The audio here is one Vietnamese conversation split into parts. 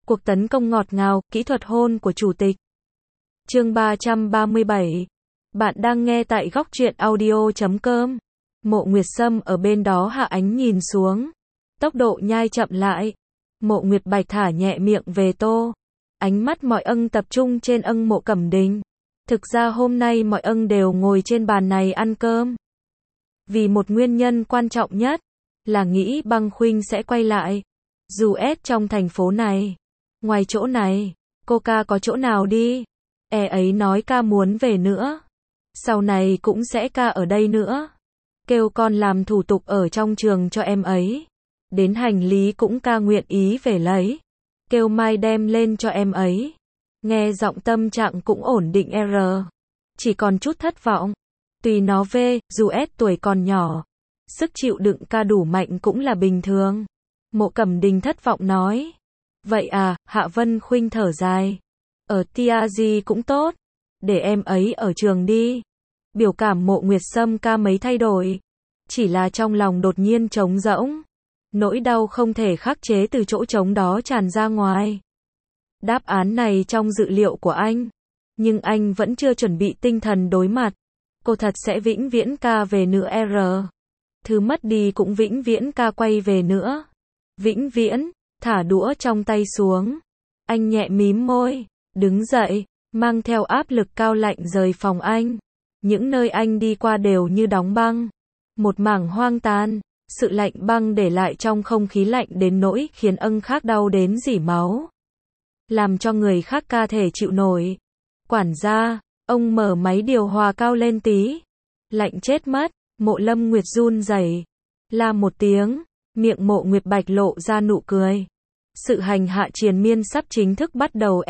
Cuộc tấn công ngọt ngào, kỹ thuật hôn của chủ tịch. Chương 337. Bạn đang nghe tại góc truyện audio.com. Mộ Nguyệt Sâm ở bên đó hạ ánh nhìn xuống. Tốc độ nhai chậm lại. Mộ Nguyệt Bạch thả nhẹ miệng về tô. Ánh mắt mọi ân tập trung trên ân Mộ Cẩm Đình. Thực ra hôm nay mọi ân đều ngồi trên bàn này ăn cơm. Vì một nguyên nhân quan trọng nhất, là nghĩ Băng Khuynh sẽ quay lại. Dù ép trong thành phố này. Ngoài chỗ này, cô ca có chỗ nào đi? Ấy nói ca muốn về nữa. Sau này cũng sẽ ca ở đây nữa. Kêu con làm thủ tục ở trong trường cho em ấy. Đến hành lý cũng ca nguyện ý về lấy. Kêu mai đem lên cho em ấy. Nghe giọng tâm trạng cũng ổn định chỉ còn chút thất vọng. Tùy nó về, dù S tuổi còn nhỏ. Sức chịu đựng ca đủ mạnh cũng là bình thường. Mộ Cẩm Đình thất vọng nói. Vậy à, Hạ Vân Khuynh thở dài. Ở TRG cũng tốt. Để em ấy ở trường đi. Biểu cảm Mộ Nguyệt Sâm ca mấy thay đổi. Chỉ là trong lòng đột nhiên trống rỗng. Nỗi đau không thể khắc chế từ chỗ trống đó tràn ra ngoài. Đáp án này trong dự liệu của anh. Nhưng anh vẫn chưa chuẩn bị tinh thần đối mặt. Cô thật sẽ vĩnh viễn ca về nữa Thứ mất đi cũng vĩnh viễn ca quay về nữa. Vĩnh viễn. Thả đũa trong tay xuống. Anh nhẹ mím môi. Đứng dậy. Mang theo áp lực cao lạnh rời phòng anh. Những nơi anh đi qua đều như đóng băng. Một mảng hoang tàn. Sự lạnh băng để lại trong không khí lạnh đến nỗi khiến ân khác đau đến rỉ máu. Làm cho người khác ca thể chịu nổi. Quản gia. Ông mở máy điều hòa cao lên tí. Lạnh chết mất. Mộ Lâm Nguyệt run rẩy. La một tiếng. Miệng Mộ Nguyệt Bạch lộ ra nụ cười. Sự hành hạ triền miên sắp chính thức bắt đầu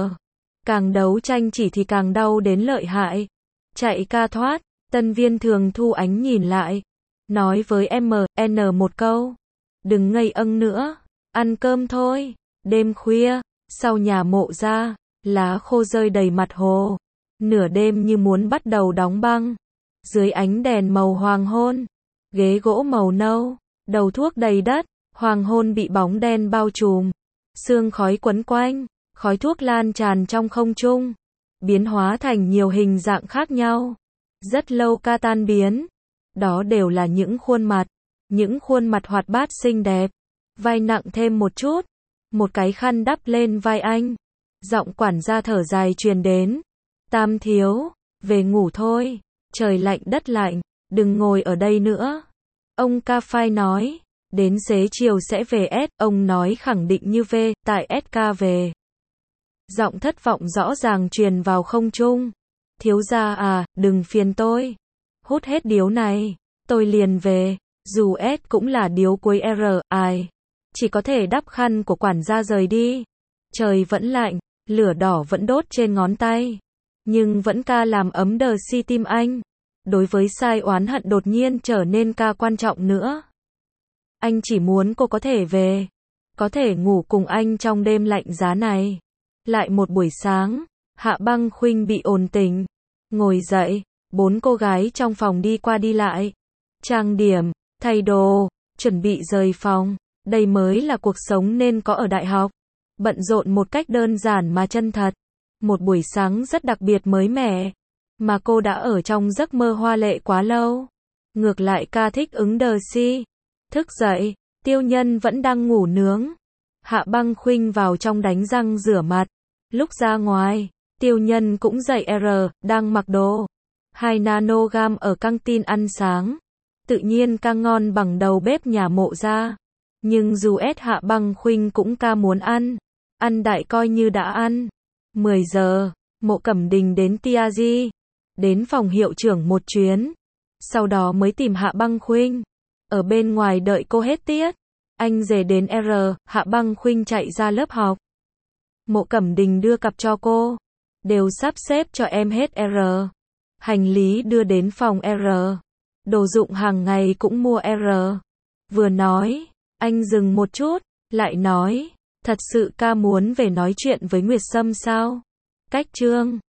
Càng đấu tranh chỉ thì càng đau đến lợi hại. Chạy ca thoát. Tân viên Thường Thu Ánh nhìn lại. Nói với MN một câu. Đừng ngây âng nữa. Ăn cơm thôi. Đêm khuya. Sau nhà Mộ ra. Lá khô rơi đầy mặt hồ. Nửa đêm như muốn bắt đầu đóng băng. Dưới ánh đèn màu hoàng hôn. Ghế gỗ màu nâu. Đầu thuốc đầy đất. Hoàng hôn bị bóng đen bao trùm. Sương khói quấn quanh. Khói thuốc lan tràn trong không trung. Biến hóa thành nhiều hình dạng khác nhau. Rất lâu ca tan biến. Đó đều là những khuôn mặt. Những khuôn mặt hoạt bát xinh đẹp. Vai nặng thêm một chút. Một cái khăn đắp lên vai anh. Giọng quản gia thở dài truyền đến. Tam thiếu. Về ngủ thôi. Trời lạnh đất lạnh. Đừng ngồi ở đây nữa. Ông ca phai nói. Đến xế chiều sẽ về ông nói khẳng định như về, tại SK về. Giọng thất vọng rõ ràng truyền vào không trung. Thiếu gia à, đừng phiền tôi. Hút hết điếu này, tôi liền về. Dù S cũng là điếu cuối ai. Chỉ có thể đắp khăn của quản gia rời đi. Trời vẫn lạnh, lửa đỏ vẫn đốt trên ngón tay. Nhưng vẫn ca làm ấm đờ si tim anh. Đối với sai oán hận đột nhiên trở nên ca quan trọng nữa. Anh chỉ muốn cô có thể về. Có thể ngủ cùng anh trong đêm lạnh giá này. Lại một buổi sáng. Hạ Băng Khuynh bị ồn tỉnh. Ngồi dậy. 4 cô gái trong phòng đi qua đi lại. Trang điểm. Thay đồ. Chuẩn bị rời phòng. Đây mới là cuộc sống nên có ở đại học. Bận rộn một cách đơn giản mà chân thật. Một buổi sáng rất đặc biệt mới mẻ. Mà cô đã ở trong giấc mơ hoa lệ quá lâu. Ngược lại ca thích ứng đờ si. Thức dậy, Tiêu Nhân vẫn đang ngủ nướng. Hạ Băng Khuynh vào trong đánh răng rửa mặt. Lúc ra ngoài, Tiêu Nhân cũng dậy đang mặc đồ. 2 nanogam ở căng tin ăn sáng. Tự nhiên ca ngon bằng đầu bếp nhà Mộ ra. Nhưng dù Hạ Băng Khuynh cũng ca muốn ăn. Ăn đại coi như đã ăn. 10 giờ, Mộ Cẩm Đình đến TRG. Đến phòng hiệu trưởng một chuyến. Sau đó mới tìm Hạ Băng Khuynh. Ở bên ngoài đợi cô hết tiết. Anh rể đến Hạ Băng Khuynh chạy ra lớp học. Mộ Cẩm Đình đưa cặp cho cô. Đều sắp xếp cho em hết Hành lý đưa đến phòng Đồ dụng hàng ngày cũng mua Vừa nói, anh dừng một chút, lại nói, thật sự ca muốn về nói chuyện với Nguyệt Sâm sao? Cách chương